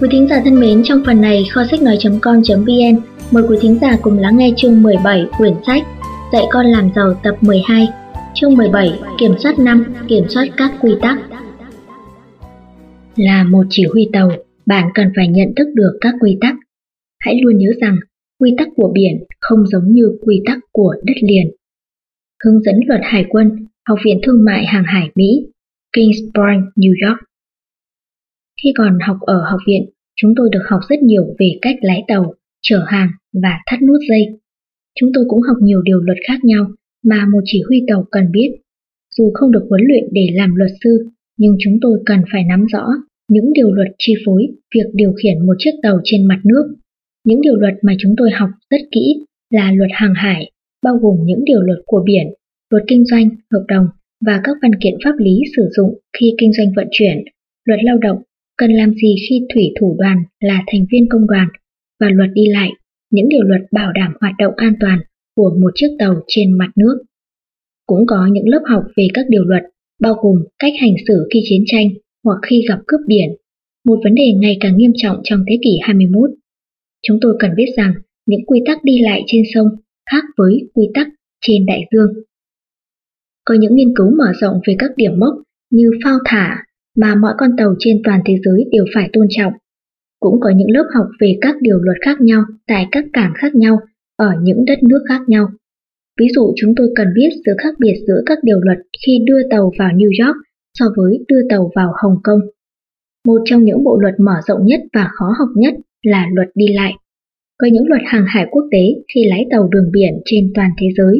Quý thính giả thân mến, trong phần này kho sách nói.com.vn mời quý thính giả cùng lắng nghe chương 17 quyển sách Dạy con làm giàu tập 12. Chương 17: Kiểm soát 5, kiểm soát các quy tắc. Là một chỉ huy tàu, bạn cần phải nhận thức được các quy tắc. Hãy luôn nhớ rằng quy tắc của biển không giống như quy tắc của đất liền. Hướng dẫn luật hải quân, Học viện Thương mại Hàng hải Mỹ, Kingsborough, New York. Khi còn học ở học viện, chúng tôi được học rất nhiều về cách lái tàu, chở hàng và thắt nút dây. Chúng tôi cũng học nhiều điều luật khác nhau mà một chỉ huy tàu cần biết. Dù không được huấn luyện để làm luật sư, nhưng chúng tôi cần phải nắm rõ những điều luật chi phối việc điều khiển một chiếc tàu trên mặt nước. Những điều luật mà chúng tôi học rất kỹ là luật hàng hải, bao gồm những điều luật của biển, luật kinh doanh, hợp đồng và các văn kiện pháp lý sử dụng khi kinh doanh vận chuyển, luật lao động, cần làm gì khi thủy thủ đoàn là thành viên công đoàn, và luật đi lại, những điều luật bảo đảm hoạt động an toàn của một chiếc tàu trên mặt nước. Cũng có những lớp học về các điều luật, bao gồm cách hành xử khi chiến tranh hoặc khi gặp cướp biển, một vấn đề ngày càng nghiêm trọng trong thế kỷ 21. Chúng tôi cần biết rằng những quy tắc đi lại trên sông khác với quy tắc trên đại dương. Có những nghiên cứu mở rộng về các điểm mốc như phao thả mà mọi con tàu trên toàn thế giới đều phải tôn trọng. Cũng có những lớp học về các điều luật khác nhau tại các cảng khác nhau ở những đất nước khác nhau. Ví dụ chúng tôi cần biết sự khác biệt giữa các điều luật khi đưa tàu vào New York so với đưa tàu vào Hồng Kông. Một trong những bộ luật mở rộng nhất và khó học nhất là luật đi lại. Có những luật hàng hải quốc tế khi lái tàu đường biển trên toàn thế giới.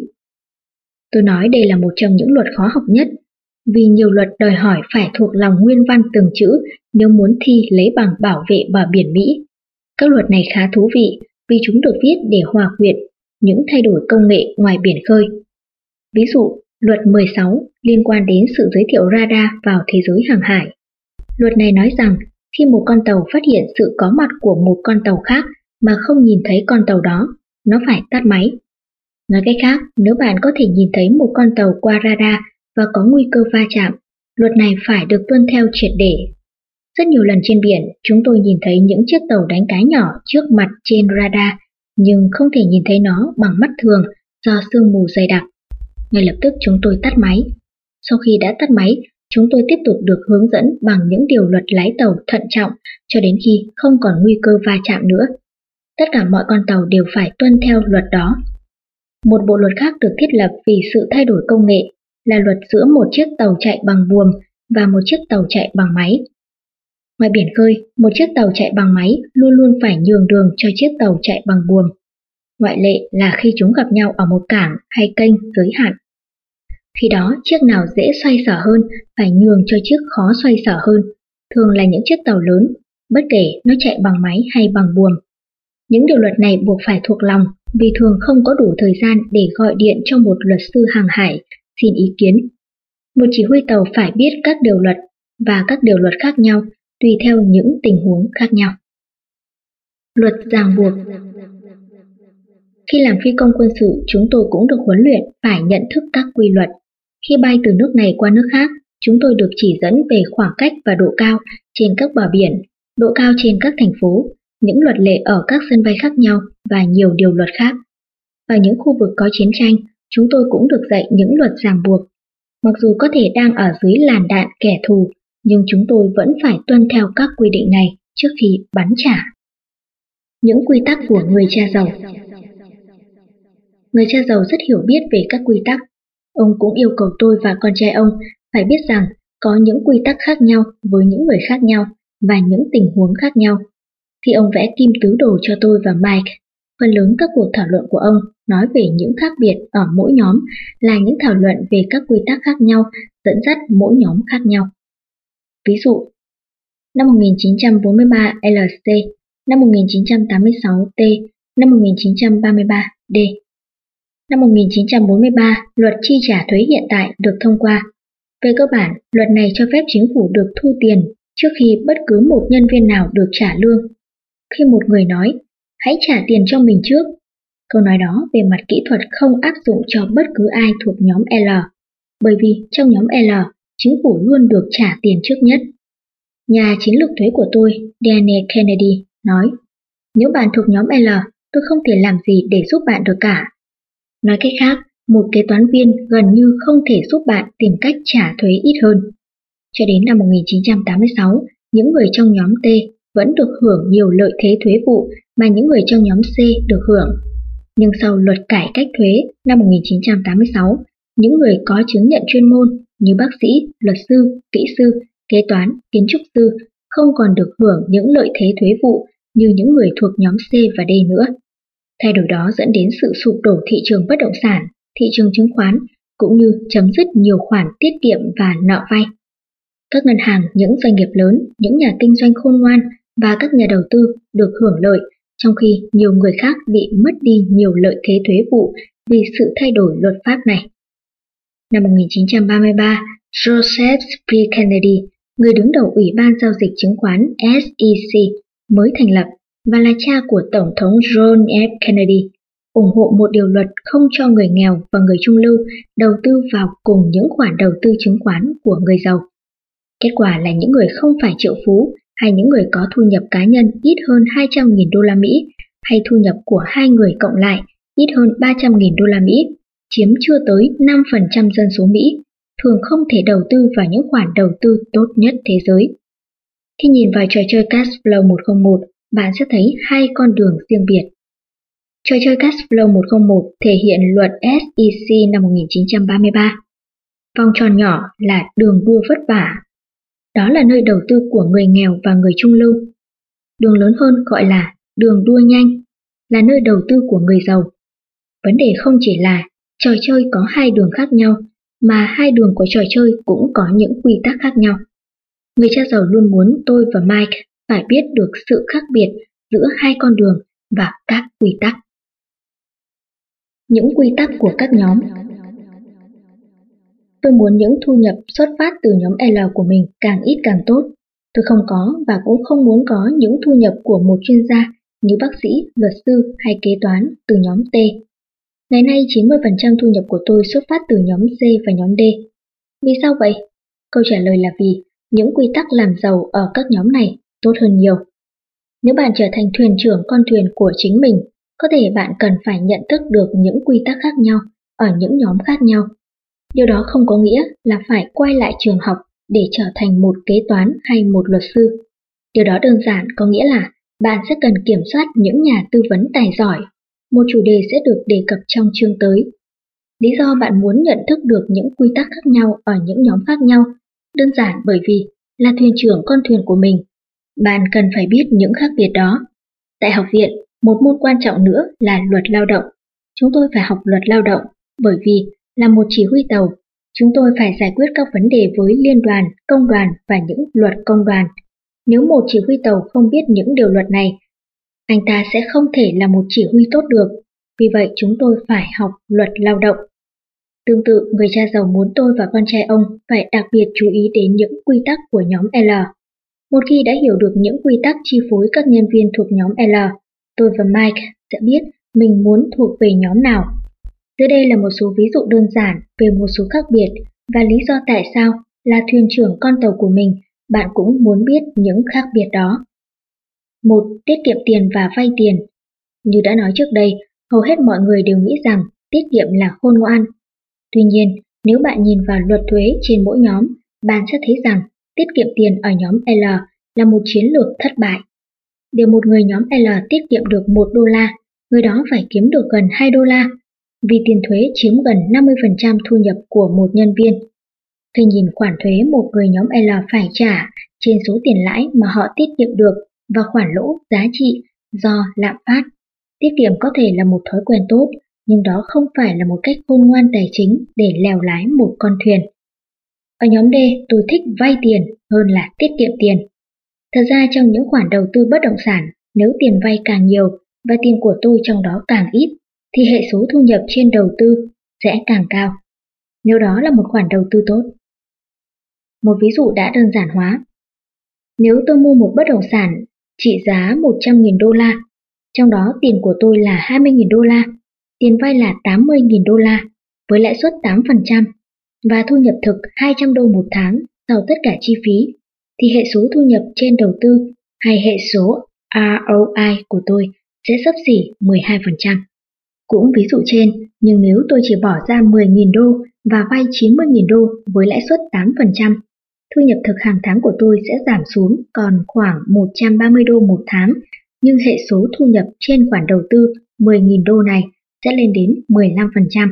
Tôi nói đây là một trong những luật khó học nhất, vì nhiều luật đòi hỏi phải thuộc lòng nguyên văn từng chữ nếu muốn thi lấy bằng bảo vệ bờ biển Mỹ. Các luật này khá thú vị vì chúng được viết để hòa quyện những thay đổi công nghệ ngoài biển khơi. Ví dụ, luật 16 liên quan đến sự giới thiệu radar vào thế giới hàng hải. Luật này nói rằng khi một con tàu phát hiện sự có mặt của một con tàu khác mà không nhìn thấy con tàu đó, nó phải tắt máy. Nói cách khác, nếu bạn có thể nhìn thấy một con tàu qua radar và có nguy cơ va chạm, luật này phải được tuân theo triệt để. Rất nhiều lần trên biển, chúng tôi nhìn thấy những chiếc tàu đánh cá nhỏ trước mặt trên radar, nhưng không thể nhìn thấy nó bằng mắt thường do sương mù dày đặc. Ngay lập tức chúng tôi tắt máy. Sau khi đã tắt máy, chúng tôi tiếp tục được hướng dẫn bằng những điều luật lái tàu thận trọng cho đến khi không còn nguy cơ va chạm nữa. Tất cả mọi con tàu đều phải tuân theo luật đó. Một bộ luật khác được thiết lập vì sự thay đổi công nghệ là luật giữa một chiếc tàu chạy bằng buồm và một chiếc tàu chạy bằng máy. Ngoài biển khơi, một chiếc tàu chạy bằng máy luôn luôn phải nhường đường cho chiếc tàu chạy bằng buồm. Ngoại lệ là khi chúng gặp nhau ở một cảng hay kênh giới hạn. Khi đó, chiếc nào dễ xoay sở hơn phải nhường cho chiếc khó xoay sở hơn, thường là những chiếc tàu lớn, bất kể nó chạy bằng máy hay bằng buồm. Những điều luật này buộc phải thuộc lòng vì thường không có đủ thời gian để gọi điện cho một luật sư hàng hải xin ý kiến. Một chỉ huy tàu phải biết các điều luật và các điều luật khác nhau tùy theo những tình huống khác nhau. Luật ràng buộc. Khi làm phi công quân sự, chúng tôi cũng được huấn luyện phải nhận thức các quy luật. Khi bay từ nước này qua nước khác, chúng tôi được chỉ dẫn về khoảng cách và độ cao trên các bờ biển, độ cao trên các thành phố, những luật lệ ở các sân bay khác nhau và nhiều điều luật khác. Ở những khu vực có chiến tranh, chúng tôi cũng được dạy những luật ràng buộc. Mặc dù có thể đang ở dưới làn đạn kẻ thù, nhưng chúng tôi vẫn phải tuân theo các quy định này trước khi bắn trả. Những quy tắc của người cha giàu. Người cha giàu rất hiểu biết về các quy tắc. Ông cũng yêu cầu tôi và con trai ông phải biết rằng có những quy tắc khác nhau với những người khác nhau và những tình huống khác nhau. Khi ông vẽ kim tứ đồ cho tôi và Mike, phần lớn các cuộc thảo luận của ông nói về những khác biệt ở mỗi nhóm là những thảo luận về các quy tắc khác nhau dẫn dắt mỗi nhóm khác nhau. Ví dụ, năm 1943 LC, năm 1986 T, năm 1933 D. Năm 1943, luật chi trả thuế hiện tại được thông qua. Về cơ bản, luật này cho phép chính phủ được thu tiền trước khi bất cứ một nhân viên nào được trả lương. Khi một người nói, hãy trả tiền cho mình trước, câu nói đó về mặt kỹ thuật không áp dụng cho bất cứ ai thuộc nhóm L, bởi vì trong nhóm L, chính phủ luôn được trả tiền trước nhất. Nhà chiến lược thuế của tôi, Daniel Kennedy, nói, nếu bạn thuộc nhóm L, tôi không thể làm gì để giúp bạn được cả. Nói cách khác, một kế toán viên gần như không thể giúp bạn tìm cách trả thuế ít hơn. Cho đến năm 1986, những người trong nhóm T vẫn được hưởng nhiều lợi thế thuế vụ mà những người trong nhóm C được hưởng. Nhưng sau luật cải cách thuế năm 1986, những người có chứng nhận chuyên môn như bác sĩ, luật sư, kỹ sư, kế toán, kiến trúc sư không còn được hưởng những lợi thế thuế vụ như những người thuộc nhóm C và D nữa. Thay đổi đó dẫn đến sự sụp đổ thị trường bất động sản, thị trường chứng khoán, cũng như chấm dứt nhiều khoản tiết kiệm và nợ vay. Các ngân hàng, những doanh nghiệp lớn, những nhà kinh doanh khôn ngoan và các nhà đầu tư được hưởng lợi, trong khi nhiều người khác bị mất đi nhiều lợi thế thuế vụ vì sự thay đổi luật pháp này. Năm 1933, Joseph P. Kennedy, người đứng đầu Ủy ban Giao dịch Chứng khoán SEC, mới thành lập và là cha của Tổng thống John F. Kennedy, ủng hộ một điều luật không cho người nghèo và người trung lưu đầu tư vào cùng những khoản đầu tư chứng khoán của người giàu. Kết quả là những người không phải triệu phú hay những người có thu nhập cá nhân ít hơn 200.000 đô la Mỹ hay thu nhập của hai người cộng lại ít hơn 300.000 đô la Mỹ, chiếm chưa tới 5% dân số Mỹ, thường không thể đầu tư vào những khoản đầu tư tốt nhất thế giới. Khi nhìn vào trò chơi Cashflow 101, bạn sẽ thấy hai con đường riêng biệt. Trò chơi Cashflow 101 thể hiện luật SEC năm 1933. Vòng tròn nhỏ là đường đua vất vả. Đó là nơi đầu tư của người nghèo và người trung lưu. Đường lớn hơn gọi là đường đua nhanh, là nơi đầu tư của người giàu. Vấn đề không chỉ là trò chơi có hai đường khác nhau, mà hai đường của trò chơi cũng có những quy tắc khác nhau. Người cha giàu luôn muốn tôi và Mike phải biết được sự khác biệt giữa hai con đường và các quy tắc. Những quy tắc của các nhóm. Tôi muốn những thu nhập xuất phát từ nhóm L của mình càng ít càng tốt. Tôi không có và cũng không muốn có những thu nhập của một chuyên gia như bác sĩ, luật sư hay kế toán từ nhóm T. Ngày nay 90% thu nhập của tôi xuất phát từ nhóm C và nhóm D. Vì sao vậy? Câu trả lời là vì những quy tắc làm giàu ở các nhóm này tốt hơn nhiều. Nếu bạn trở thành thuyền trưởng con thuyền của chính mình, có thể bạn cần phải nhận thức được những quy tắc khác nhau ở những nhóm khác nhau. Điều đó không có nghĩa là phải quay lại trường học để trở thành một kế toán hay một luật sư. Điều đó đơn giản có nghĩa là bạn sẽ cần kiểm soát những nhà tư vấn tài giỏi. Một chủ đề sẽ được đề cập trong chương tới. Lý do bạn muốn nhận thức được những quy tắc khác nhau ở những nhóm khác nhau, đơn giản bởi vì là thuyền trưởng con thuyền của mình. Bạn cần phải biết những khác biệt đó. Tại học viện, một môn quan trọng nữa là luật lao động. Chúng tôi phải học luật lao động bởi vì là một chỉ huy tàu, chúng tôi phải giải quyết các vấn đề với liên đoàn, công đoàn và những luật công đoàn. Nếu một chỉ huy tàu không biết những điều luật này, anh ta sẽ không thể là một chỉ huy tốt được. Vì vậy chúng tôi phải học luật lao động. Tương tự, người cha giàu muốn tôi và con trai ông phải đặc biệt chú ý đến những quy tắc của nhóm L. Một khi đã hiểu được những quy tắc chi phối các nhân viên thuộc nhóm L, tôi và Mike sẽ biết mình muốn thuộc về nhóm nào. Dưới đây là một số ví dụ đơn giản về một số khác biệt và lý do tại sao là thuyền trưởng con tàu của mình, bạn cũng muốn biết những khác biệt đó. 1. Tiết kiệm tiền và vay tiền. Như đã nói trước đây, hầu hết mọi người đều nghĩ rằng tiết kiệm là khôn ngoan. Tuy nhiên, nếu bạn nhìn vào luật thuế trên mỗi nhóm, bạn sẽ thấy rằng tiết kiệm tiền ở nhóm L là một chiến lược thất bại. Để một người nhóm L tiết kiệm được 1 đô la, người đó phải kiếm được gần 2 đô la, vì tiền thuế chiếm gần 50% thu nhập của một nhân viên. Khi nhìn khoản thuế một người nhóm L phải trả trên số tiền lãi mà họ tiết kiệm được và khoản lỗ giá trị do lạm phát, tiết kiệm có thể là một thói quen tốt, nhưng đó không phải là một cách khôn ngoan tài chính để lèo lái một con thuyền. Ở nhóm D, tôi thích vay tiền hơn là tiết kiệm tiền. Thật ra trong những khoản đầu tư bất động sản, nếu tiền vay càng nhiều và tiền của tôi trong đó càng ít, thì hệ số thu nhập trên đầu tư sẽ càng cao. Nếu đó là một khoản đầu tư tốt. Một ví dụ đã đơn giản hóa. Nếu tôi mua một bất động sản trị giá 100.000 đô la, trong đó tiền của tôi là 20.000 đô la, tiền vay là 80.000 đô la với lãi suất 8% và thu nhập thực 200 đô một tháng sau tất cả chi phí, thì hệ số thu nhập trên đầu tư hay hệ số ROI của tôi sẽ xấp xỉ 12%. Cũng ví dụ trên, nhưng nếu tôi chỉ bỏ ra 10.000 đô và vay 90.000 đô với lãi suất 8%, thu nhập thực hàng tháng của tôi sẽ giảm xuống còn khoảng 130 đô một tháng, nhưng hệ số thu nhập trên khoản đầu tư 10.000 đô này sẽ lên đến 15%.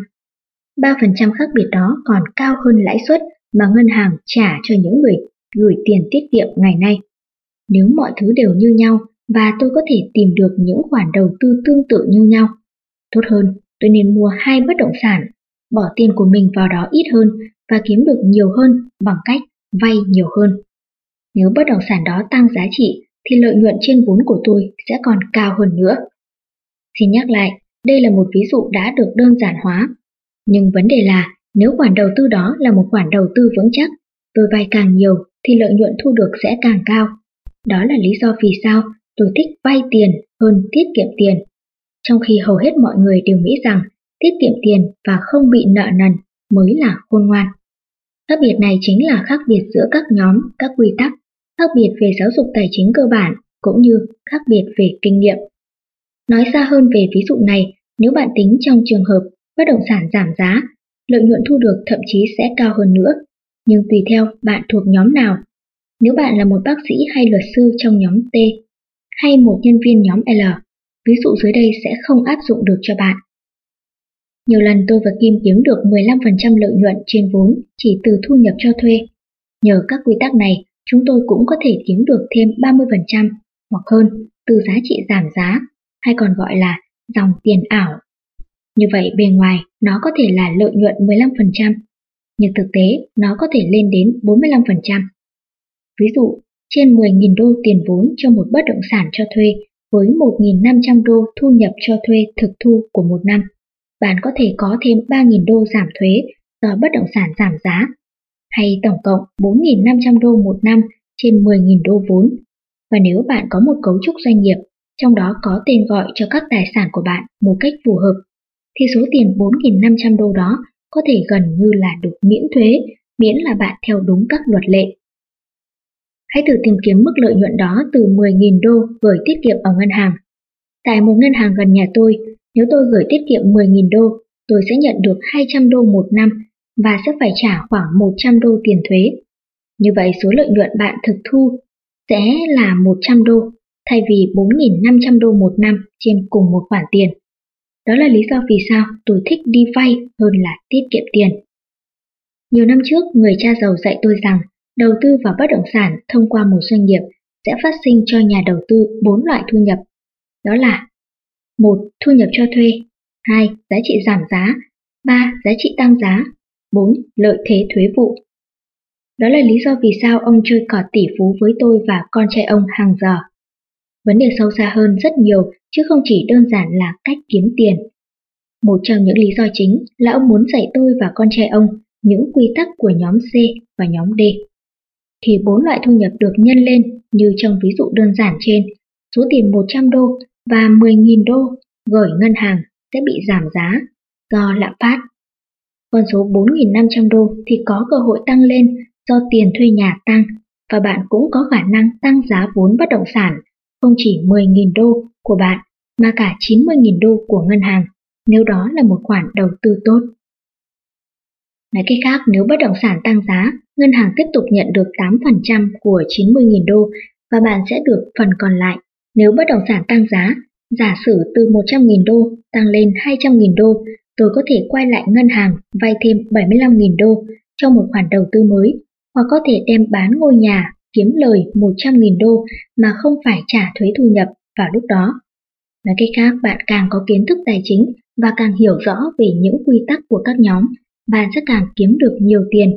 3% khác biệt đó còn cao hơn lãi suất mà ngân hàng trả cho những người gửi tiền tiết kiệm ngày nay. Nếu mọi thứ đều như nhau và tôi có thể tìm được những khoản đầu tư tương tự như nhau, tốt hơn tôi nên mua 2 bất động sản, bỏ tiền của mình vào đó ít hơn và kiếm được nhiều hơn bằng cách vay nhiều hơn. Nếu bất động sản đó tăng giá trị thì lợi nhuận trên vốn của tôi sẽ còn cao hơn nữa. Xin nhắc lại, đây là một ví dụ đã được đơn giản hóa. Nhưng vấn đề là nếu khoản đầu tư đó là một khoản đầu tư vững chắc, tôi vay càng nhiều thì lợi nhuận thu được sẽ càng cao. Đó là lý do vì sao tôi thích vay tiền hơn tiết kiệm tiền. Trong khi hầu hết mọi người đều nghĩ rằng tiết kiệm tiền và không bị nợ nần mới là khôn ngoan. Khác biệt này chính là khác biệt giữa các nhóm, các quy tắc, khác biệt về giáo dục tài chính cơ bản cũng như khác biệt về kinh nghiệm. Nói xa hơn về ví dụ này, nếu bạn tính trong trường hợp bất động sản giảm giá, lợi nhuận thu được thậm chí sẽ cao hơn nữa, nhưng tùy theo bạn thuộc nhóm nào. Nếu bạn là một bác sĩ hay luật sư trong nhóm T, hay một nhân viên nhóm L, ví dụ dưới đây sẽ không áp dụng được cho bạn. Nhiều lần tôi và Kim kiếm được 15% lợi nhuận trên vốn chỉ từ thu nhập cho thuê. Nhờ các quy tắc này, chúng tôi cũng có thể kiếm được thêm 30% hoặc hơn từ giá trị giảm giá, hay còn gọi là dòng tiền ảo. Như vậy bề ngoài nó có thể là lợi nhuận 15%, nhưng thực tế nó có thể lên đến 45%. Ví dụ, trên 10.000 đô tiền vốn cho một bất động sản cho thuê với 1.500 đô thu nhập cho thuê thực thu của một năm, bạn có thể có thêm 3.000 đô giảm thuế do bất động sản giảm giá, hay tổng cộng 4.500 đô một năm trên 10.000 đô vốn. Và nếu bạn có một cấu trúc doanh nghiệp, trong đó có tên gọi cho các tài sản của bạn một cách phù hợp, thì số tiền 4.500 đô đó có thể gần như là được miễn thuế, miễn là bạn theo đúng các luật lệ. Hãy thử tìm kiếm mức lợi nhuận đó từ 10.000 đô gửi tiết kiệm ở ngân hàng. Tại một ngân hàng gần nhà tôi, nếu tôi gửi tiết kiệm 10.000 đô, tôi sẽ nhận được 200 đô một năm và sẽ phải trả khoảng 100 đô tiền thuế. Như vậy số lợi nhuận bạn thực thu sẽ là 100 đô thay vì 4.500 đô một năm trên cùng một khoản tiền. Đó là lý do vì sao tôi thích đi vay hơn là tiết kiệm tiền. Nhiều năm trước, người cha giàu dạy tôi rằng đầu tư vào bất động sản thông qua một doanh nghiệp sẽ phát sinh cho nhà đầu tư 4 loại thu nhập. Đó là 1. Thu nhập cho thuê, 2. Giá trị giảm giá, 3. Giá trị tăng giá, 4. Lợi thế thuế vụ. Đó là lý do vì sao ông chơi cờ tỷ phú với tôi và con trai ông hàng giờ. Vấn đề sâu xa hơn rất nhiều chứ không chỉ đơn giản là cách kiếm tiền. Một trong những lý do chính là ông muốn dạy tôi và con trai ông những quy tắc của nhóm C và nhóm D. Khi 4 loại thu nhập được nhân lên như trong ví dụ đơn giản trên, số tiền 100 đô và 10.000 đô gửi ngân hàng sẽ bị giảm giá do lạm phát. Con số 4.500 đô thì có cơ hội tăng lên do tiền thuê nhà tăng và bạn cũng có khả năng tăng giá vốn bất động sản không chỉ 10.000 đô của bạn mà cả 90.000 đô của ngân hàng nếu đó là một khoản đầu tư tốt. Nói cách khác, nếu bất động sản tăng giá, ngân hàng tiếp tục nhận được 8% của 90.000 đô và bạn sẽ được phần còn lại. Nếu bất động sản tăng giá, giả sử từ 100.000 đô tăng lên 200.000 đô, tôi có thể quay lại ngân hàng vay thêm 75.000 đô cho một khoản đầu tư mới, hoặc có thể đem bán ngôi nhà kiếm lời 100.000 đô mà không phải trả thuế thu nhập vào lúc đó. Nói cách khác, bạn càng có kiến thức tài chính và càng hiểu rõ về những quy tắc của các nhóm, bạn sẽ càng kiếm được nhiều tiền.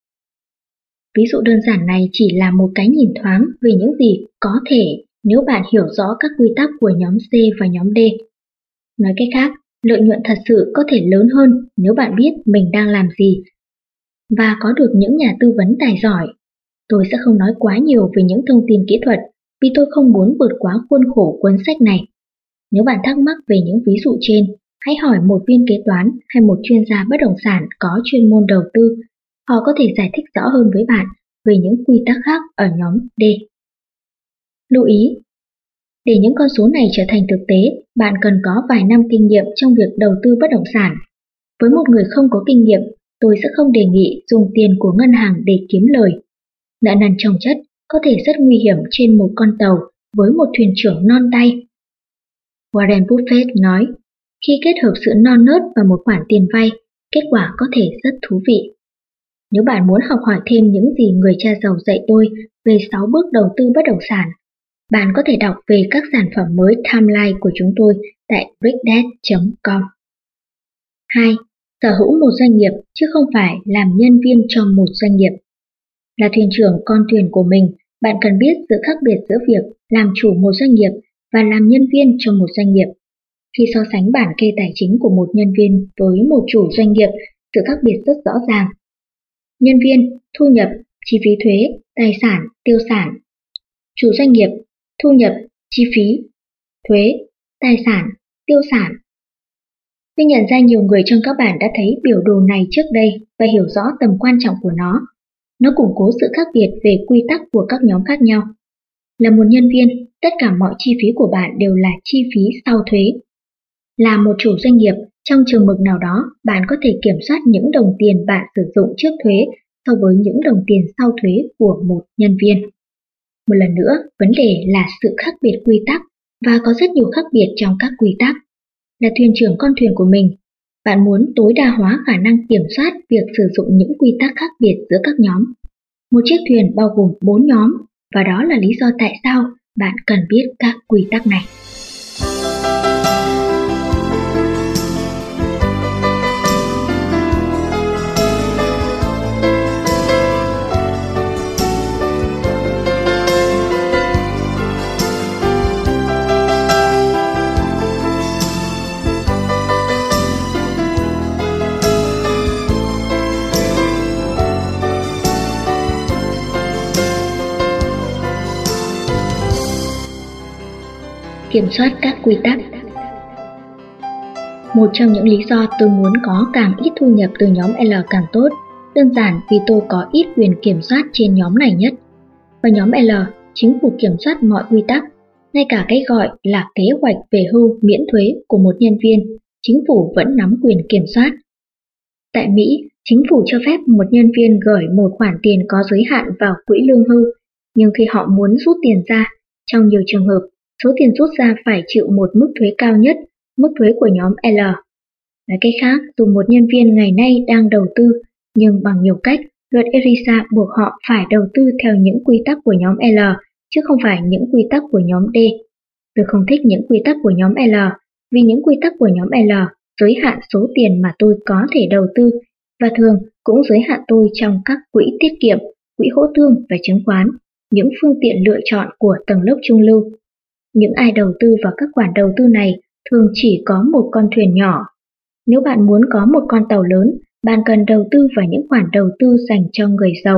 Ví dụ đơn giản này chỉ là một cái nhìn thoáng về những gì có thể nếu bạn hiểu rõ các quy tắc của nhóm C và nhóm D. Nói cách khác, lợi nhuận thật sự có thể lớn hơn nếu bạn biết mình đang làm gì và có được những nhà tư vấn tài giỏi. Tôi sẽ không nói quá nhiều về những thông tin kỹ thuật vì tôi không muốn vượt quá khuôn khổ cuốn sách này. Nếu bạn thắc mắc về những ví dụ trên, hãy hỏi một viên kế toán hay một chuyên gia bất động sản có chuyên môn đầu tư. Họ có thể giải thích rõ hơn với bạn về những quy tắc khác ở nhóm D. Lưu ý, để những con số này trở thành thực tế, bạn cần có vài năm kinh nghiệm trong việc đầu tư bất động sản. Với một người không có kinh nghiệm, tôi sẽ không đề nghị dùng tiền của ngân hàng để kiếm lời. Nợ nần chồng chất có thể rất nguy hiểm trên một con tàu với một thuyền trưởng non tay. Warren Buffett nói, khi kết hợp sự non nớt và một khoản tiền vay, kết quả có thể rất thú vị. Nếu bạn muốn học hỏi thêm những gì người cha giàu dạy tôi về 6 bước đầu tư bất động sản, bạn có thể đọc về các sản phẩm mới timeline của chúng tôi tại brickdad.com. 2. Sở hữu một doanh nghiệp chứ không phải làm nhân viên cho một doanh nghiệp. Là thuyền trưởng con thuyền của mình, bạn cần biết sự khác biệt giữa việc làm chủ một doanh nghiệp và làm nhân viên cho một doanh nghiệp. Khi so sánh bản kê tài chính của một nhân viên với một chủ doanh nghiệp, sự khác biệt rất rõ ràng. Nhân viên, thu nhập, chi phí thuế, tài sản, tiêu sản. Chủ doanh nghiệp, thu nhập, chi phí, thuế, tài sản, tiêu sản. Tôi nhận ra nhiều người trong các bạn đã thấy biểu đồ này trước đây và hiểu rõ tầm quan trọng của nó. Nó củng cố sự khác biệt về quy tắc của các nhóm khác nhau. Là một nhân viên, tất cả mọi chi phí của bạn đều là chi phí sau thuế. Là một chủ doanh nghiệp, trong trường mực nào đó, bạn có thể kiểm soát những đồng tiền bạn sử dụng trước thuế so với những đồng tiền sau thuế của một nhân viên. Một lần nữa, vấn đề là sự khác biệt quy tắc và có rất nhiều khác biệt trong các quy tắc. Là thuyền trưởng con thuyền của mình, bạn muốn tối đa hóa khả năng kiểm soát việc sử dụng những quy tắc khác biệt giữa các nhóm. Một chiếc thuyền bao gồm 4 nhóm, và đó là lý do tại sao bạn cần biết các quy tắc này. Kiểm soát các quy tắc. Một trong những lý do tôi muốn có càng ít thu nhập từ nhóm L càng tốt, đơn giản vì tôi có ít quyền kiểm soát trên nhóm này nhất. Và nhóm L, chính phủ kiểm soát mọi quy tắc, ngay cả cái gọi là kế hoạch về hưu miễn thuế của một nhân viên, chính phủ vẫn nắm quyền kiểm soát. Tại Mỹ, chính phủ cho phép một nhân viên gửi một khoản tiền có giới hạn vào quỹ lương hưu, nhưng khi họ muốn rút tiền ra, trong nhiều trường hợp, số tiền rút ra phải chịu một mức thuế cao nhất, mức thuế của nhóm L. Nói cách khác, dù một nhân viên ngày nay đang đầu tư, nhưng bằng nhiều cách, luật ERISA buộc họ phải đầu tư theo những quy tắc của nhóm L, chứ không phải những quy tắc của nhóm D. Tôi không thích những quy tắc của nhóm L, vì những quy tắc của nhóm L giới hạn số tiền mà tôi có thể đầu tư, và thường cũng giới hạn tôi trong các quỹ tiết kiệm, quỹ hỗ tương và chứng khoán, những phương tiện lựa chọn của tầng lớp trung lưu. Những ai đầu tư vào các khoản đầu tư này thường chỉ có một con thuyền nhỏ. Nếu bạn muốn có một con tàu lớn, bạn cần đầu tư vào những khoản đầu tư dành cho người giàu.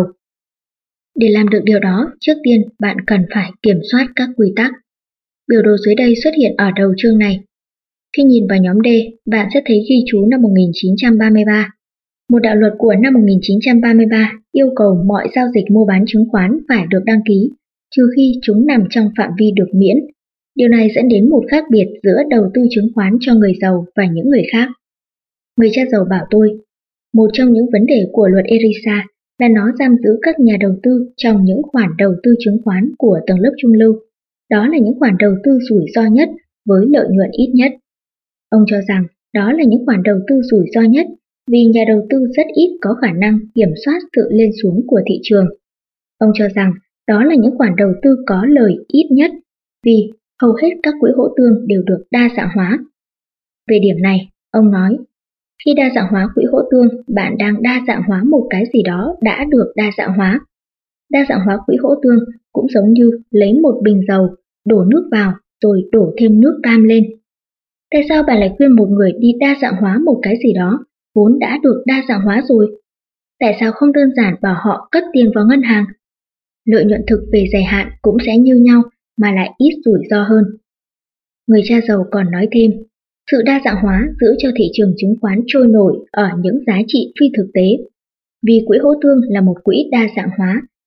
Để làm được điều đó, trước tiên bạn cần phải kiểm soát các quy tắc. Biểu đồ dưới đây xuất hiện ở đầu chương này. Khi nhìn vào nhóm D, bạn sẽ thấy ghi chú năm 1933. Một đạo luật của năm 1933 yêu cầu mọi giao dịch mua bán chứng khoán phải được đăng ký, trừ khi chúng nằm trong phạm vi được miễn. Điều này dẫn đến một khác biệt giữa đầu tư chứng khoán cho người giàu và những người khác. Người cha giàu bảo tôi, một trong những vấn đề của luật ERISA là nó giam giữ các nhà đầu tư trong những khoản đầu tư chứng khoán của tầng lớp trung lưu. Đó là những khoản đầu tư rủi ro nhất với lợi nhuận ít nhất. Ông cho rằng đó là những khoản đầu tư rủi ro nhất vì nhà đầu tư rất ít có khả năng kiểm soát sự lên xuống của thị trường. Ông cho rằng đó là những khoản đầu tư có lời ít nhất vì hầu hết các quỹ hỗ tương đều được đa dạng hóa. Về điểm này, ông nói, khi đa dạng hóa quỹ hỗ tương, bạn đang đa dạng hóa một cái gì đó đã được đa dạng hóa. Đa dạng hóa quỹ hỗ tương cũng giống như lấy một bình dầu, đổ nước vào rồi đổ thêm nước cam lên. Tại sao bạn lại khuyên một người đi đa dạng hóa một cái gì đó vốn đã được đa dạng hóa rồi? Tại sao không đơn giản bảo họ cất tiền vào ngân hàng? Lợi nhuận thực về dài hạn cũng sẽ như nhau mà lại ít rủi ro hơn. Người cha giàu còn nói thêm, sự đa dạng hóa giữ cho thị trường chứng khoán trôi nổi ở những giá trị phi thực tế. Vì quỹ hỗ tương là một quỹ đa dạng hóa,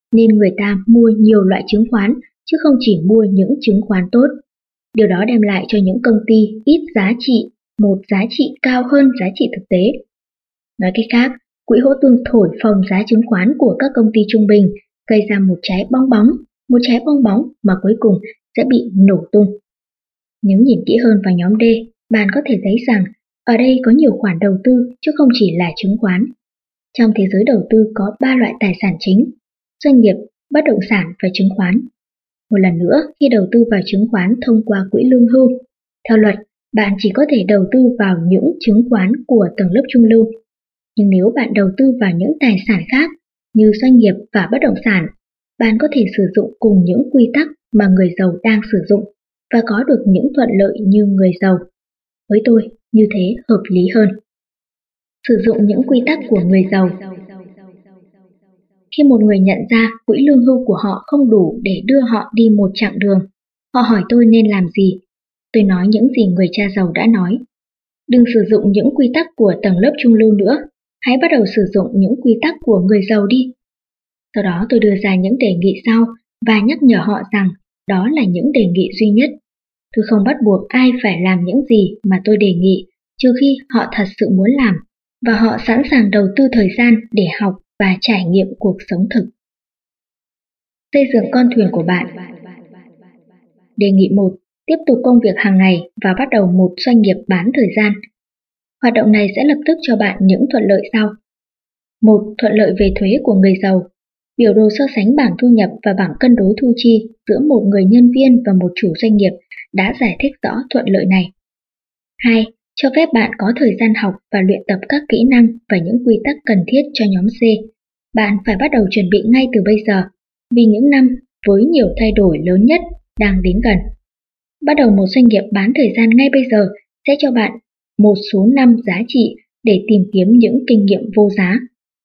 nên người ta mua nhiều loại chứng khoán chứ không chỉ mua những chứng khoán tốt. Điều đó đem lại cho những công ty ít giá trị một giá trị cao hơn giá trị thực tế. Nói cách khác, quỹ hỗ tương thổi phồng giá chứng khoán của các công ty trung bình, gây ra một trái bong bóng mà cuối cùng sẽ bị nổ tung. Nếu nhìn kỹ hơn vào nhóm D, bạn có thể thấy rằng ở đây có nhiều khoản đầu tư chứ không chỉ là chứng khoán. Trong thế giới đầu tư có 3 loại tài sản chính: doanh nghiệp, bất động sản và chứng khoán. Một lần nữa, khi đầu tư vào chứng khoán thông qua quỹ lương hưu, theo luật, bạn chỉ có thể đầu tư vào những chứng khoán của tầng lớp trung lưu. Nhưng nếu bạn đầu tư vào những tài sản khác như doanh nghiệp và bất động sản, bạn có thể sử dụng cùng những quy tắc mà người giàu đang sử dụng và có được những thuận lợi như người giàu. Với tôi, như thế hợp lý hơn. Sử dụng những quy tắc của người giàu. Khi một người nhận ra quỹ lương hưu của họ không đủ để đưa họ đi một chặng đường, họ hỏi tôi nên làm gì. Tôi nói những gì người cha giàu đã nói. Đừng sử dụng những quy tắc của tầng lớp trung lưu nữa, hãy bắt đầu sử dụng những quy tắc của người giàu đi. Sau đó tôi đưa ra những đề nghị sau và nhắc nhở họ rằng đó là những đề nghị duy nhất. Tôi không bắt buộc ai phải làm những gì mà tôi đề nghị, trừ khi họ thật sự muốn làm, và họ sẵn sàng đầu tư thời gian để học và trải nghiệm cuộc sống thực. Xây dựng con thuyền của bạn. Đề nghị 1. Tiếp tục công việc hàng ngày và bắt đầu một doanh nghiệp bán thời gian. Hoạt động này sẽ lập tức cho bạn những thuận lợi sau. 1. Thuận lợi về thuế của người giàu. Biểu đồ so sánh bảng thu nhập và bảng cân đối thu chi giữa một người nhân viên và một chủ doanh nghiệp đã giải thích rõ thuận lợi này. 2. Cho phép bạn có thời gian học và luyện tập các kỹ năng và những quy tắc cần thiết cho nhóm C. Bạn phải bắt đầu chuẩn bị ngay từ bây giờ, vì những năm với nhiều thay đổi lớn nhất đang đến gần. Bắt đầu một doanh nghiệp bán thời gian ngay bây giờ sẽ cho bạn một số năm giá trị để tìm kiếm những kinh nghiệm vô giá.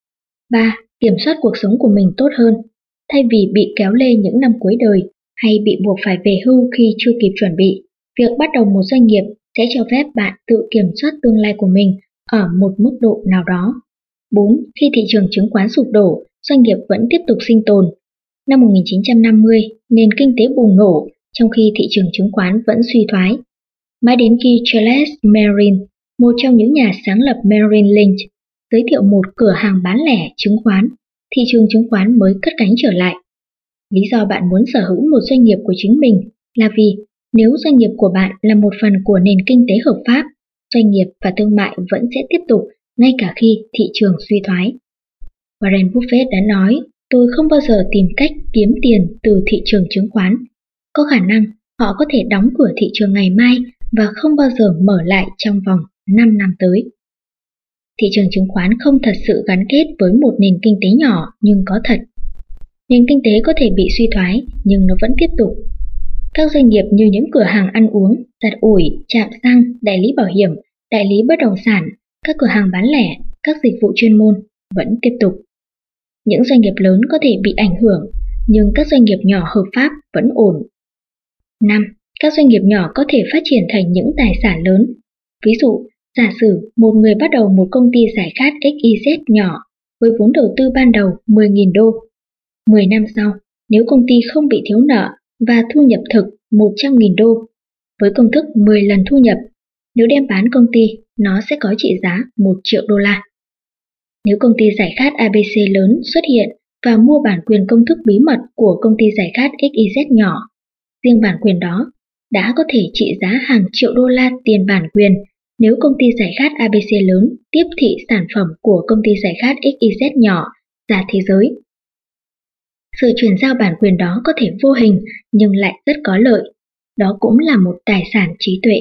3. Kiểm soát cuộc sống của mình tốt hơn. Thay vì bị kéo lê những năm cuối đời hay bị buộc phải về hưu khi chưa kịp chuẩn bị, việc bắt đầu một doanh nghiệp sẽ cho phép bạn tự kiểm soát tương lai của mình ở một mức độ nào đó. 4. Khi thị trường chứng khoán sụp đổ, doanh nghiệp vẫn tiếp tục sinh tồn. Năm 1950, nền kinh tế bùng nổ, trong khi thị trường chứng khoán vẫn suy thoái. Mãi đến khi Charles Merrill, một trong những nhà sáng lập Merrill Lynch, giới thiệu một cửa hàng bán lẻ chứng khoán, thị trường chứng khoán mới cất cánh trở lại. Lý do bạn muốn sở hữu một doanh nghiệp của chính mình là vì nếu doanh nghiệp của bạn là một phần của nền kinh tế hợp pháp, doanh nghiệp và thương mại vẫn sẽ tiếp tục ngay cả khi thị trường suy thoái. Warren Buffett đã nói, tôi không bao giờ tìm cách kiếm tiền từ thị trường chứng khoán. Có khả năng họ có thể đóng cửa thị trường ngày mai và không bao giờ mở lại trong vòng 5 năm tới. Thị trường chứng khoán không thật sự gắn kết với một nền kinh tế nhỏ nhưng có thật. Nền kinh tế có thể bị suy thoái nhưng nó vẫn tiếp tục. Các doanh nghiệp như những cửa hàng ăn uống, giặt ủi, trạm xăng, đại lý bảo hiểm, đại lý bất động sản, các cửa hàng bán lẻ, các dịch vụ chuyên môn vẫn tiếp tục. Những doanh nghiệp lớn có thể bị ảnh hưởng, nhưng các doanh nghiệp nhỏ hợp pháp vẫn ổn. 5. Các doanh nghiệp nhỏ có thể phát triển thành những tài sản lớn. Ví dụ, giả sử một người bắt đầu một công ty giải khát XYZ nhỏ với vốn đầu tư ban đầu 10.000 đô. 10 năm sau, nếu công ty không bị thiếu nợ và thu nhập thực 100.000 đô, với công thức 10 lần thu nhập, nếu đem bán công ty, nó sẽ có trị giá 1 triệu đô la. Nếu công ty giải khát ABC lớn xuất hiện và mua bản quyền công thức bí mật của công ty giải khát XYZ nhỏ, riêng bản quyền đó đã có thể trị giá hàng triệu đô la tiền bản quyền nếu công ty giải khát ABC lớn tiếp thị sản phẩm của công ty giải khát XYZ nhỏ ra thế giới. Sự chuyển giao bản quyền đó có thể vô hình nhưng lại rất có lợi. Đó cũng là một tài sản trí tuệ.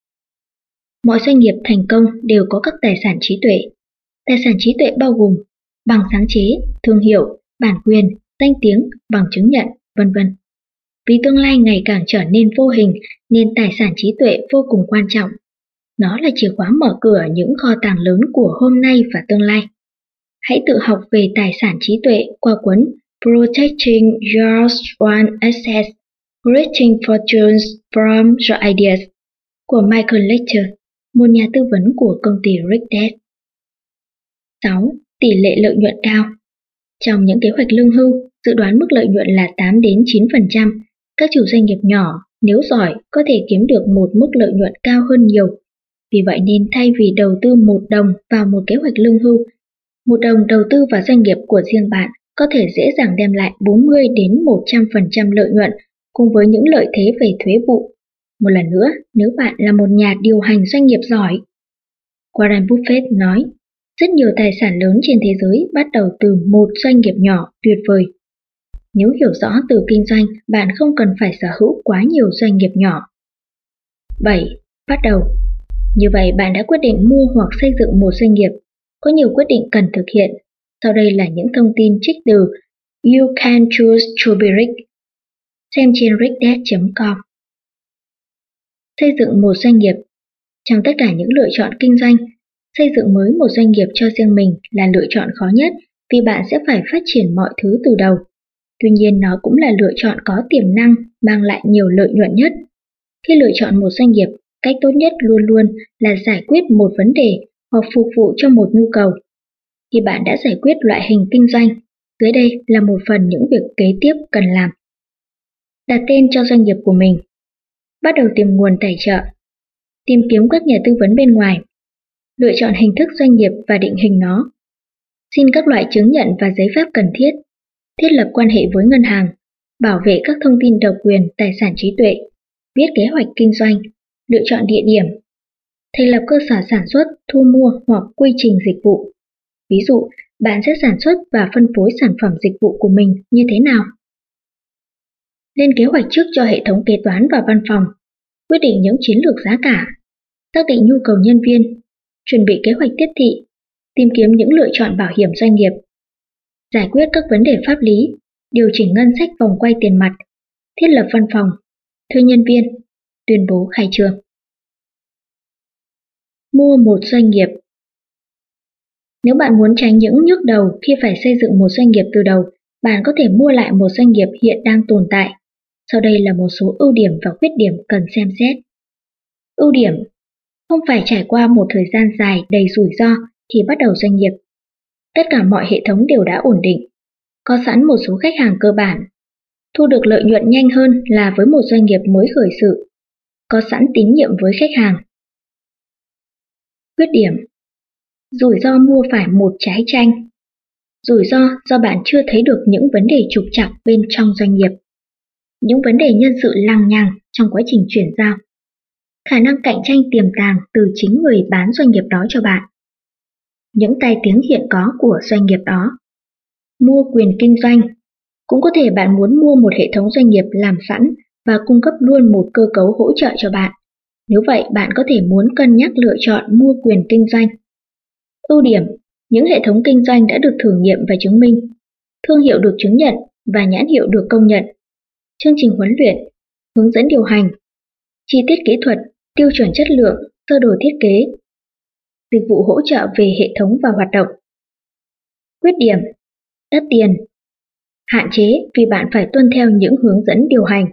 Mọi doanh nghiệp thành công đều có các tài sản trí tuệ. Tài sản trí tuệ bao gồm bằng sáng chế, thương hiệu, bản quyền, danh tiếng, bằng chứng nhận, vân vân. Vì tương lai ngày càng trở nên vô hình nên tài sản trí tuệ vô cùng quan trọng. Nó là chìa khóa mở cửa những kho tàng lớn của hôm nay và tương lai. Hãy tự học về tài sản trí tuệ qua cuốn Protecting Your Own Assets, Creating Fortunes from Your Ideas của Michael Lecter, một nhà tư vấn của công ty Rick Dead. 6. Tỷ lệ lợi nhuận cao. Trong những kế hoạch lương hưu, Dự đoán mức lợi nhuận là 8 đến 9%. Các chủ doanh nghiệp nhỏ, nếu giỏi, có thể kiếm được một mức lợi nhuận cao hơn nhiều. Vì vậy nên thay vì đầu tư 1 đồng vào một kế hoạch lương hưu, 1 đồng đầu tư vào doanh nghiệp của riêng bạn có thể dễ dàng đem lại 40 đến 100% lợi nhuận cùng với những lợi thế về thuế vụ. Một lần nữa, nếu bạn là một nhà điều hành doanh nghiệp giỏi. Warren Buffett nói, rất nhiều tài sản lớn trên thế giới bắt đầu từ một doanh nghiệp nhỏ tuyệt vời. Nếu hiểu rõ từ kinh doanh, bạn không cần phải sở hữu quá nhiều doanh nghiệp nhỏ. 7. Bắt đầu. Như vậy bạn đã quyết định mua hoặc xây dựng một doanh nghiệp. Có nhiều quyết định cần thực hiện. Sau đây là những thông tin trích từ You Can Choose to be Rich. Xem trên richdad.com. Xây dựng một doanh nghiệp. Trong tất cả những lựa chọn kinh doanh, xây dựng mới một doanh nghiệp cho riêng mình là lựa chọn khó nhất vì bạn sẽ phải phát triển mọi thứ từ đầu. Tuy nhiên nó cũng là lựa chọn có tiềm năng, mang lại nhiều lợi nhuận nhất. Khi lựa chọn một doanh nghiệp, cách tốt nhất luôn luôn là giải quyết một vấn đề hoặc phục vụ cho một nhu cầu. Khi bạn đã giải quyết loại hình kinh doanh, dưới đây là một phần những việc kế tiếp cần làm. Đặt tên cho doanh nghiệp của mình. Bắt đầu tìm nguồn tài trợ. Tìm kiếm các nhà tư vấn bên ngoài. Lựa chọn hình thức doanh nghiệp và định hình nó. Xin các loại chứng nhận và giấy phép cần thiết. Thiết lập quan hệ với ngân hàng. Bảo vệ các thông tin độc quyền tài sản trí tuệ. Viết kế hoạch kinh doanh. Lựa chọn địa điểm. Thành lập cơ sở sản xuất, thu mua hoặc quy trình dịch vụ. Ví dụ, bạn sẽ sản xuất và phân phối sản phẩm dịch vụ của mình như thế nào? Lên kế hoạch trước cho hệ thống kế toán và văn phòng. Quyết định những chiến lược giá cả. Xác định nhu cầu nhân viên. Chuẩn bị kế hoạch tiếp thị. Tìm kiếm những lựa chọn bảo hiểm doanh nghiệp. Giải quyết các vấn đề pháp lý. Điều chỉnh ngân sách vòng quay tiền mặt. Thiết lập văn phòng. Thuê nhân viên. Tuyên bố khai trương. Mua một doanh nghiệp. Nếu bạn muốn tránh những nhức đầu khi phải xây dựng một doanh nghiệp từ đầu, bạn có thể mua lại một doanh nghiệp hiện đang tồn tại. Sau đây là một số ưu điểm và khuyết điểm cần xem xét. Ưu điểm: không phải trải qua một thời gian dài đầy rủi ro khi bắt đầu doanh nghiệp. Tất cả mọi hệ thống đều đã ổn định. Có sẵn một số khách hàng cơ bản. Thu được lợi nhuận nhanh hơn là với một doanh nghiệp mới khởi sự. Có sẵn tín nhiệm với khách hàng. Khuyết điểm: rủi ro mua phải một trái chanh. Rủi ro do bạn chưa thấy được những vấn đề trục trặc bên trong doanh nghiệp. Những vấn đề nhân sự lằng nhằng trong quá trình chuyển giao. Khả năng cạnh tranh tiềm tàng từ chính người bán doanh nghiệp đó cho bạn. Những tai tiếng hiện có của doanh nghiệp đó. Mua quyền kinh doanh. Cũng có thể bạn muốn mua một hệ thống doanh nghiệp làm sẵn và cung cấp luôn một cơ cấu hỗ trợ cho bạn. Nếu vậy, bạn có thể muốn cân nhắc lựa chọn mua quyền kinh doanh. Ưu điểm: những hệ thống kinh doanh đã được thử nghiệm và chứng minh. Thương hiệu được chứng nhận và nhãn hiệu được công nhận. Chương trình huấn luyện, hướng dẫn điều hành, chi tiết kỹ thuật, tiêu chuẩn chất lượng, sơ đồ thiết kế. Dịch vụ hỗ trợ về hệ thống và hoạt động. Khuyết điểm: đắt tiền. Hạn chế vì bạn phải tuân theo những hướng dẫn điều hành.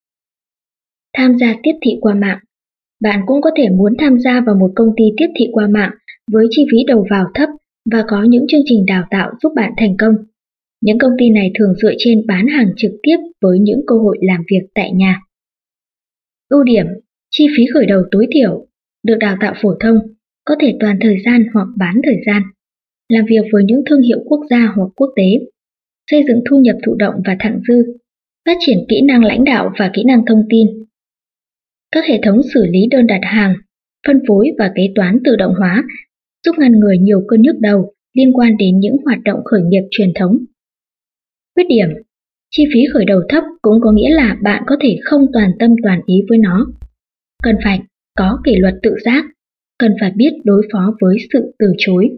Tham gia tiếp thị qua mạng. Bạn cũng có thể muốn tham gia vào một công ty tiếp thị qua mạng với chi phí đầu vào thấp và có những chương trình đào tạo giúp bạn thành công. Những công ty này thường dựa trên bán hàng trực tiếp với những cơ hội làm việc tại nhà. Ưu điểm: chi phí khởi đầu tối thiểu, được đào tạo phổ thông, có thể toàn thời gian hoặc bán thời gian, làm việc với những thương hiệu quốc gia hoặc quốc tế, xây dựng thu nhập thụ động và thặng dư, phát triển kỹ năng lãnh đạo và kỹ năng thông tin. Các hệ thống xử lý đơn đặt hàng, phân phối và kế toán tự động hóa giúp ngăn ngừa nhiều cơn nhức đầu liên quan đến những hoạt động khởi nghiệp truyền thống. Khuyết điểm: chi phí khởi đầu thấp cũng có nghĩa là bạn có thể không toàn tâm toàn ý với nó. Cần phải có kỷ luật tự giác, cần phải biết đối phó với sự từ chối.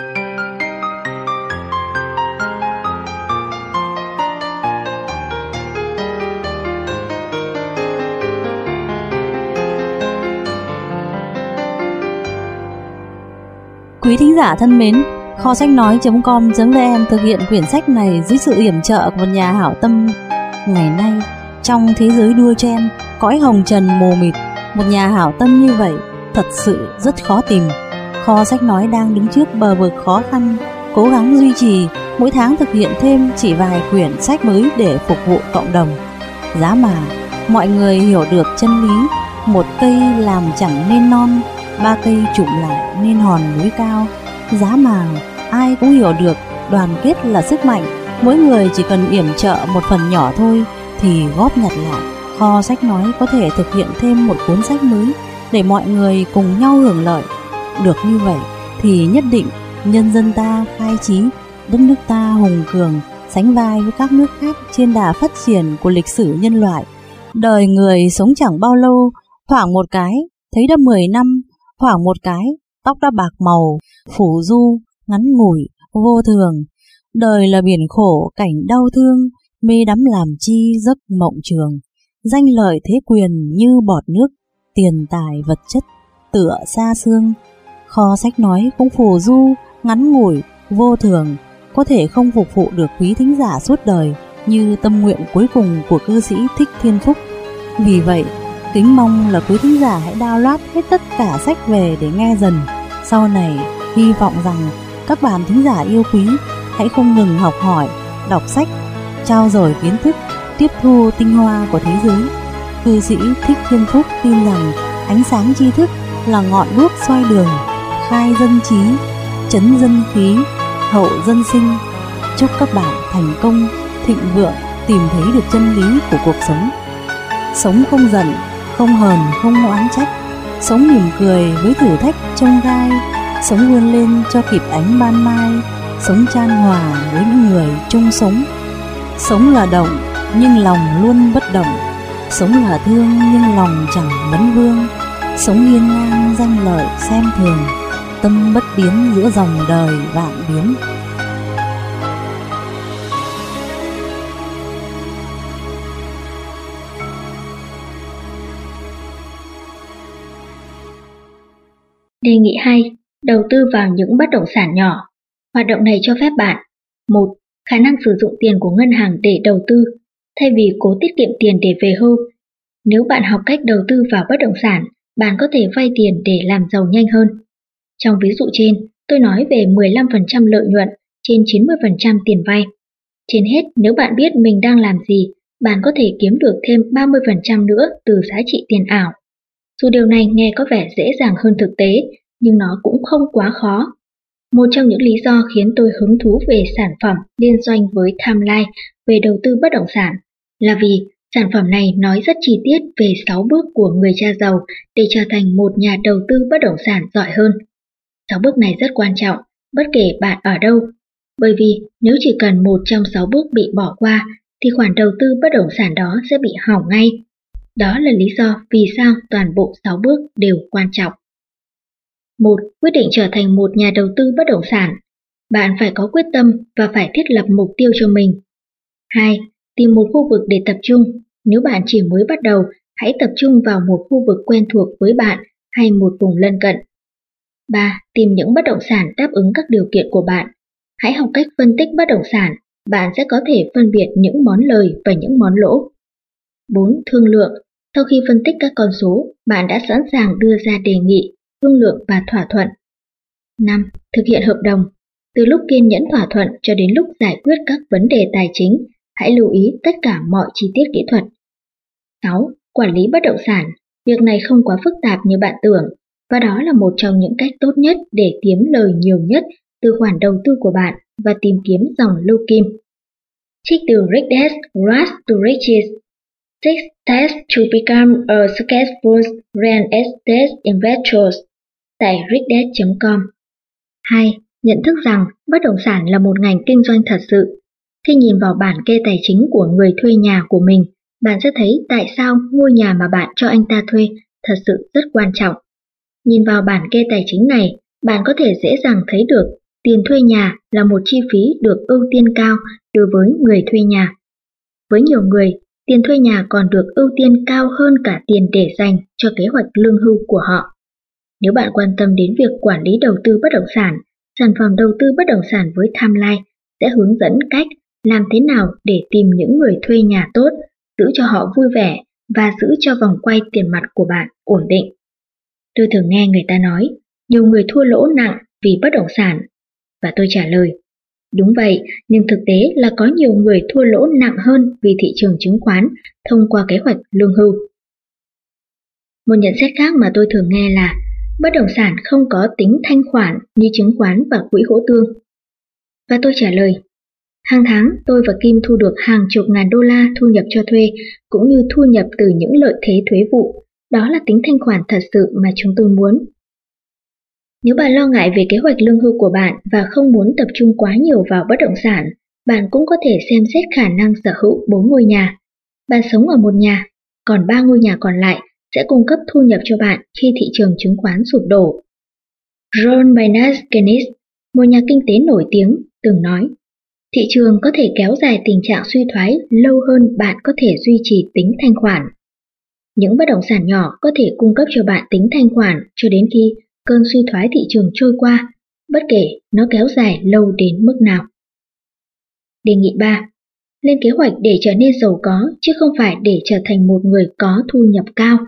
Quý thính giả thân mến, kho sách nói.com.vn thực hiện quyển sách này dưới sự yểm trợ của một nhà hảo tâm. Ngày nay, trong thế giới đua chen, cõi hồng trần mù mịt, một nhà hảo tâm như vậy thật sự rất khó tìm. Kho sách nói đang đứng trước bờ vực khó khăn, cố gắng duy trì mỗi tháng thực hiện thêm chỉ vài quyển sách mới để phục vụ cộng đồng. Giá mà mọi người hiểu được chân lý, một cây làm chẳng nên non, ba cây chụm lại nên hòn núi cao. Giá mà ai cũng hiểu được đoàn kết là sức mạnh, mỗi người chỉ cần yểm trợ một phần nhỏ thôi thì góp nhặt lại, kho sách nói có thể thực hiện thêm một cuốn sách mới để mọi người cùng nhau hưởng lợi. Được như vậy thì nhất định nhân dân ta khai trí, đất nước ta hùng cường, sánh vai với các nước khác trên đà phát triển của lịch sử nhân loại. Đời người sống chẳng bao lâu, thoảng một cái thấy đã 10 năm, thoảng một cái tóc đã bạc màu, phủ du, ngắn ngủi, vô thường. Đời là biển khổ cảnh đau thương, mê đắm làm chi giấc mộng trường. Danh lợi thế quyền như bọt nước, tiền tài vật chất tựa xa xương. Kho sách nói cũng phù du, ngắn ngủi, vô thường, có thể không phục vụ được quý thính giả suốt đời như tâm nguyện cuối cùng của cư sĩ Thích Thiên Phúc. Vì vậy, kính mong là quý thính giả hãy download hết tất cả sách về để nghe dần. Sau này, hy vọng rằng các bạn thính giả yêu quý hãy không ngừng học hỏi, đọc sách, trao dồi kiến thức, tiếp thu tinh hoa của thế giới. Cư sĩ Thích Thiên Phúc tin rằng ánh sáng tri thức là ngọn đuốc soi đường, khai dân trí, trấn dân khí, hậu dân sinh. Chúc các bạn thành công, thịnh vượng, tìm thấy được chân lý của cuộc sống. Sống không giận, không hờn, không oán trách, sống mỉm cười với thử thách chông gai, sống vươn lên cho kịp ánh ban mai, sống chan hòa với những người chung sống. Sống là động nhưng lòng luôn bất động, sống là thương nhưng lòng chẳng vấn vương, sống hiên ngang danh lợi xem thường, tâm bất biến giữa dòng đời vạn biến. Đề nghị 2. Đầu tư vào những bất động sản nhỏ. Hoạt động này cho phép bạn: 1. Khả năng sử dụng tiền của ngân hàng để đầu tư, thay vì cố tiết kiệm tiền để về hưu. Nếu bạn học cách đầu tư vào bất động sản, bạn có thể vay tiền để làm giàu nhanh hơn. Trong ví dụ trên, tôi nói về 15% lợi nhuận trên 90% tiền vay. Trên hết, nếu bạn biết mình đang làm gì, bạn có thể kiếm được thêm 30% nữa từ giá trị tiền ảo. Dù điều này nghe có vẻ dễ dàng hơn thực tế, nhưng nó cũng không quá khó. Một trong những lý do khiến tôi hứng thú về sản phẩm liên doanh với Timeline về đầu tư bất động sản là vì sản phẩm này nói rất chi tiết về 6 bước của người cha giàu để trở thành một nhà đầu tư bất động sản giỏi hơn. 6 bước này rất quan trọng, bất kể bạn ở đâu, bởi vì nếu chỉ cần một trong 6 bước bị bỏ qua thì khoản đầu tư bất động sản đó sẽ bị hỏng ngay. Đó là lý do vì sao toàn bộ 6 bước đều quan trọng. 1. Quyết định trở thành một nhà đầu tư bất động sản. Bạn phải có quyết tâm và phải thiết lập mục tiêu cho mình. 2. Tìm một khu vực để tập trung. Nếu bạn chỉ mới bắt đầu, hãy tập trung vào một khu vực quen thuộc với bạn hay một vùng lân cận. 3. Tìm những bất động sản đáp ứng các điều kiện của bạn. Hãy học cách phân tích bất động sản, bạn sẽ có thể phân biệt những món lời và những món lỗ. 4. Thương lượng. Sau khi phân tích các con số, bạn đã sẵn sàng đưa ra đề nghị, thương lượng và thỏa thuận. 5. Thực hiện hợp đồng. Từ lúc kiên nhẫn thỏa thuận cho đến lúc giải quyết các vấn đề tài chính, hãy lưu ý tất cả mọi chi tiết kỹ thuật. 6. Quản lý bất động sản. Việc này không quá phức tạp như bạn tưởng, và đó là một trong những cách tốt nhất để kiếm lời nhiều nhất từ khoản đầu tư của bạn và tìm kiếm dòng lưu kim. Trích từ Rich Dad, Rags to Riches. 6 Steps to become a successful real estate investor tại richdad.com. 2. Nhận thức rằng bất động sản là một ngành kinh doanh thật sự. Khi nhìn vào bản kê tài chính của người thuê nhà của mình, bạn sẽ thấy tại sao ngôi nhà mà bạn cho anh ta thuê thật sự rất quan trọng. Nhìn vào bản kê tài chính này, bạn có thể dễ dàng thấy được tiền thuê nhà là một chi phí được ưu tiên cao đối với người thuê nhà. Với nhiều người, tiền thuê nhà còn được ưu tiên cao hơn cả tiền để dành cho kế hoạch lương hưu của họ. Nếu bạn quan tâm đến việc quản lý đầu tư bất động sản, sản phẩm đầu tư bất động sản với Timeline sẽ hướng dẫn cách làm thế nào để tìm những người thuê nhà tốt, giữ cho họ vui vẻ và giữ cho vòng quay tiền mặt của bạn ổn định. Tôi thường nghe người ta nói, nhiều người thua lỗ nặng vì bất động sản. Và tôi trả lời, Đúng vậy, nhưng thực tế là có nhiều người thua lỗ nặng hơn vì thị trường chứng khoán thông qua kế hoạch lương hưu. Một nhận xét khác mà tôi thường nghe là bất động sản không có tính thanh khoản như chứng khoán và quỹ hỗ tương. Và tôi trả lời, hàng tháng tôi và Kim thu được hàng chục ngàn đô la thu nhập cho thuê cũng như thu nhập từ những lợi thế thuế vụ. Đó là tính thanh khoản thật sự mà chúng tôi muốn. Nếu bạn lo ngại về kế hoạch lương hưu của bạn và không muốn tập trung quá nhiều vào bất động sản, bạn cũng có thể xem xét khả năng sở hữu 4 ngôi nhà. Bạn sống ở một nhà, còn 3 ngôi nhà còn lại sẽ cung cấp thu nhập cho bạn khi thị trường chứng khoán sụp đổ. John Maynard Keynes, một nhà kinh tế nổi tiếng, từng nói, thị trường có thể kéo dài tình trạng suy thoái lâu hơn bạn có thể duy trì tính thanh khoản. Những bất động sản nhỏ có thể cung cấp cho bạn tính thanh khoản cho đến khi cơn suy thoái thị trường trôi qua, bất kể nó kéo dài lâu đến mức nào. Đề nghị 3. Lên kế hoạch để trở nên giàu có, chứ không phải để trở thành một người có thu nhập cao.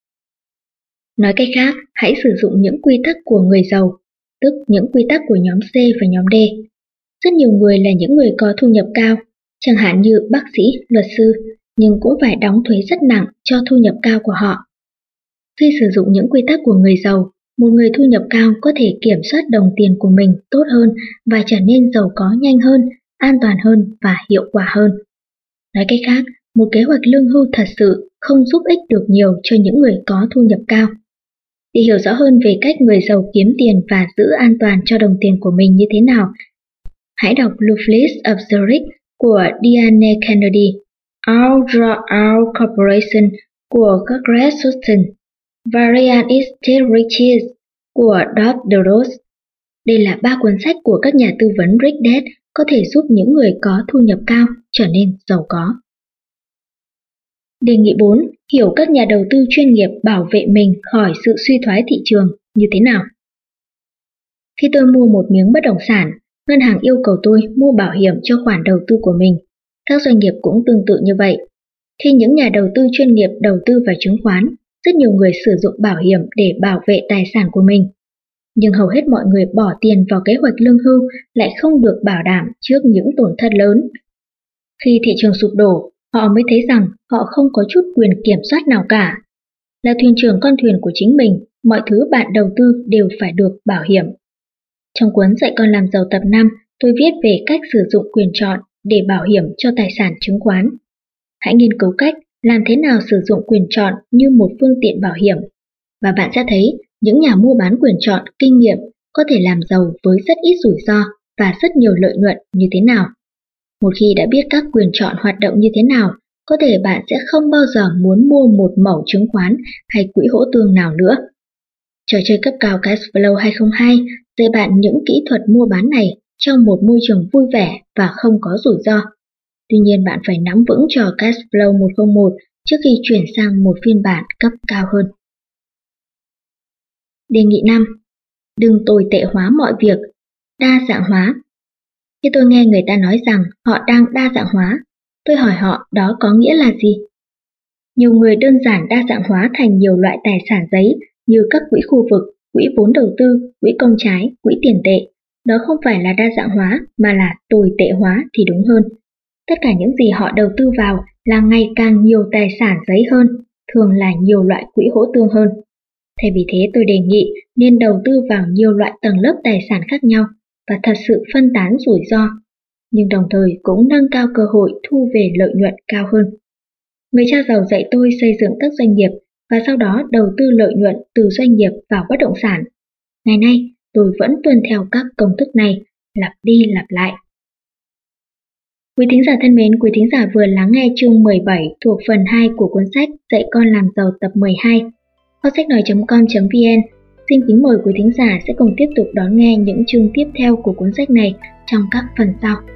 Nói cách khác, hãy sử dụng những quy tắc của người giàu, tức những quy tắc của nhóm C và nhóm D. Rất nhiều người là những người có thu nhập cao, chẳng hạn như bác sĩ, luật sư, nhưng cũng phải đóng thuế rất nặng cho thu nhập cao của họ. Khi sử dụng những quy tắc của người giàu, một người thu nhập cao có thể kiểm soát đồng tiền của mình tốt hơn và trở nên giàu có nhanh hơn, an toàn hơn và hiệu quả hơn. Nói cách khác, một kế hoạch lương hưu thật sự không giúp ích được nhiều cho những người có thu nhập cao. Để hiểu rõ hơn về cách người giàu kiếm tiền và giữ an toàn cho đồng tiền của mình như thế nào, hãy đọc Leaves of the Rich của Diane Kennedy, Our Draw Out Corporation của Garrett Sutton và Real Estate Riches của Doug DeRose. Đây là 3 cuốn sách của các nhà tư vấn Rich Dad có thể giúp những người có thu nhập cao trở nên giàu có. Đề nghị 4. Hiểu các nhà đầu tư chuyên nghiệp bảo vệ mình khỏi sự suy thoái thị trường như thế nào. Khi tôi mua một miếng bất động sản, ngân hàng yêu cầu tôi mua bảo hiểm cho khoản đầu tư của mình. Các doanh nghiệp cũng tương tự như vậy. Khi những nhà đầu tư chuyên nghiệp đầu tư vào chứng khoán, rất nhiều người sử dụng bảo hiểm để bảo vệ tài sản của mình. Nhưng hầu hết mọi người bỏ tiền vào kế hoạch lương hưu lại không được bảo đảm trước những tổn thất lớn. Khi thị trường sụp đổ, họ mới thấy rằng họ không có chút quyền kiểm soát nào cả. Là thuyền trưởng con thuyền của chính mình, mọi thứ bạn đầu tư đều phải được bảo hiểm. Trong cuốn Dạy con làm giàu tập 5, tôi viết về cách sử dụng quyền chọn để bảo hiểm cho tài sản chứng khoán. Hãy nghiên cứu cách làm thế nào sử dụng quyền chọn như một phương tiện bảo hiểm, và bạn sẽ thấy những nhà mua bán quyền chọn kinh nghiệm có thể làm giàu với rất ít rủi ro và rất nhiều lợi nhuận như thế nào. Một khi đã biết các quyền chọn hoạt động như thế nào, có thể bạn sẽ không bao giờ muốn mua một mẩu chứng khoán hay quỹ hỗ tương nào nữa. Trò chơi cấp cao Cashflow 202 dạy bạn những kỹ thuật mua bán này trong một môi trường vui vẻ và không có rủi ro. Tuy nhiên bạn phải nắm vững trò Cashflow 101 trước khi chuyển sang một phiên bản cấp cao hơn. Đề nghị 5. Đừng tồi tệ hóa mọi việc, đa dạng hóa. Khi tôi nghe người ta nói rằng họ đang đa dạng hóa, tôi hỏi họ đó có nghĩa là gì? Nhiều người đơn giản đa dạng hóa thành nhiều loại tài sản giấy như các quỹ khu vực, quỹ vốn đầu tư, quỹ công trái, quỹ tiền tệ. Đó không phải là đa dạng hóa mà là tồi tệ hóa thì đúng hơn. Tất cả những gì họ đầu tư vào là ngày càng nhiều tài sản giấy hơn, thường là nhiều loại quỹ hỗ tương hơn. Thay vì thế tôi đề nghị nên đầu tư vào nhiều loại tầng lớp tài sản khác nhau và thật sự phân tán rủi ro, nhưng đồng thời cũng nâng cao cơ hội thu về lợi nhuận cao hơn. Người cha giàu dạy tôi xây dựng các doanh nghiệp và sau đó đầu tư lợi nhuận từ doanh nghiệp vào bất động sản. Ngày nay, tôi vẫn tuân theo các công thức này, lặp đi lặp lại. Quý thính giả thân mến, quý thính giả vừa lắng nghe chương 17 thuộc phần 2 của cuốn sách Dạy con làm giàu tập 12. Kho sách nói.com.vn xin kính mời quý thính giả sẽ cùng tiếp tục đón nghe những chương tiếp theo của cuốn sách này trong các phần sau.